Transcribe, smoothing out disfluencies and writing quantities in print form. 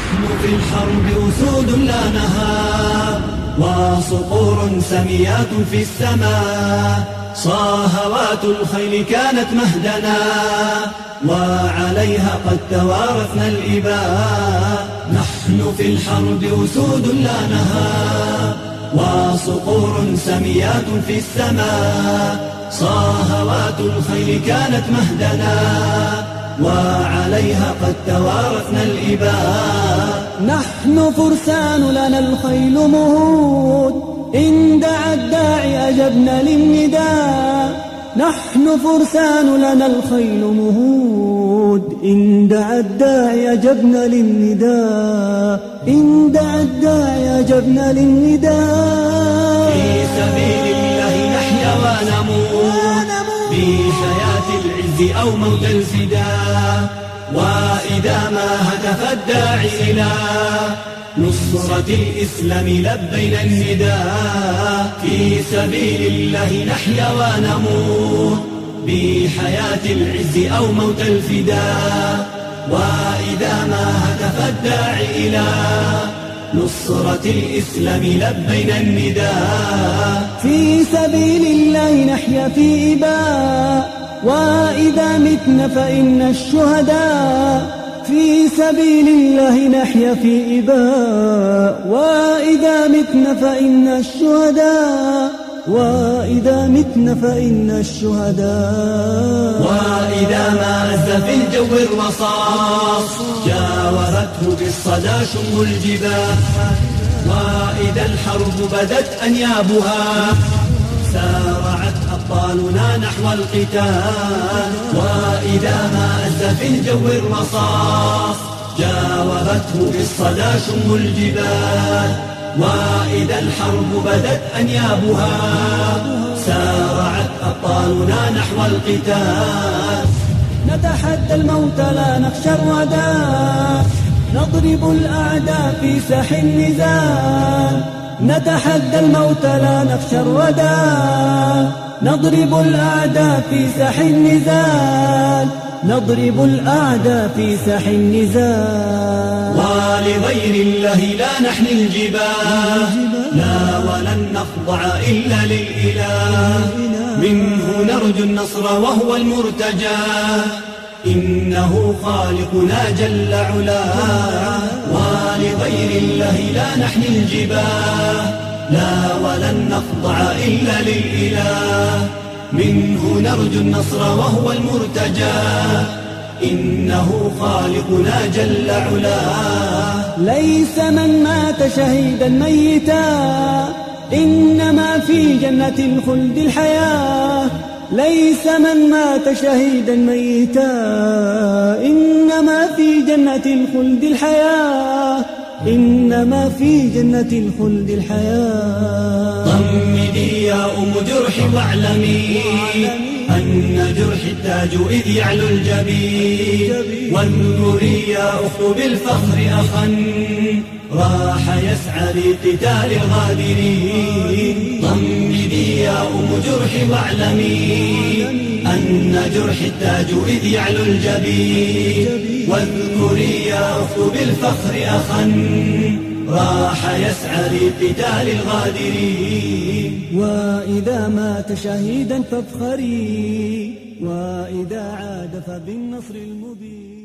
نحن في الحرب أسود لا نهاب، وصقور سميات في السماء. صاهوات الخيل كانت مهدنا، وعليها قد توارثنا الإباء. نحن في الحرب أسود لا نهاب، وصقور سميات في السماء. صاهوات الخيل كانت مهدنا، وعليها قد توارثنا الإباء. نحن فرسان لنا الخيل مهود، إن دعا الداعي أجبنا للنداء. نحن فرسان لنا الخيل مهود، إن دعا الداعي أجبنا للنداء. إن دعا الداعي أجبنا للنداء. في سبيل الله نحيا ونموت، بحياة العز أو موت الفداء. وإذا ما هتف الداعي إلى نصرة الإسلام لبينا النداء. في سبيل الله نحيا ونموت، بحياة العز أو موت الفداء. وإذا ما هتف الداعي إلى نصرة الإسلام لبينا النداء. في سبيل الله نحيا في إباء، وإذا متنا فإن الشهداء. في سبيل الله نحيا في إباء، وإذا متنا فإن الشهداء. وإذا متنا فإن الشهداء. وإذا ما أز في الجو الرصاص، جاورته بالصدى شم الجبال. وإذا الحرب بدت أنيابها، سارعت أبطالنا نحو القتال. وإذا ما أز في الجو الرصاص، جاورته بالصدى شم الجبال. وإذا الحرب بدت أنيابها، سارعت أبطالنا نحو القتال. نتحدى الموت لا نخشى الردى، نضرب الأعداء في ساح النزال. نتحدى الموت لا نخشى الردى، نضرب الأعداء في ساح النزال. نضرب الأعداء في ساح النزال. ولغير الله لا نحني الجباه، لا ولن نخضع إلا للإله. منه نرجو النصر وهو المرتجى، إنه خالقنا جل علاه. ولغير الله لا نحني الجباه، لا ولن نخضع إلا للإله. منه نرجو النصر وهو المرتجى، إنه خالقنا جل علاه. ليس من مات شهيدا ميتا، إنما في جنة الخلد الحياة. ليس من مات شهيدا ميتا، إنما في جنة الخلد الحياة. إنما في جنة الخلد الحياة. ضمدي يا أم جرحي واعلمي أن جرحي التاج إذ يعلو الجبين. واذكري يا أخت بالفخر أخا راح يسعى لقتال الغادرين. ضمدي يا أم جرحي واعلمي أن جرحي التاج إذ يعلو الجبين. واذكري يا أخت بالفخر أخا راح يسعى لقتال الغادرين. وإذا مات شهيدا فافخري، وإذا عاد فبالنصر المبين.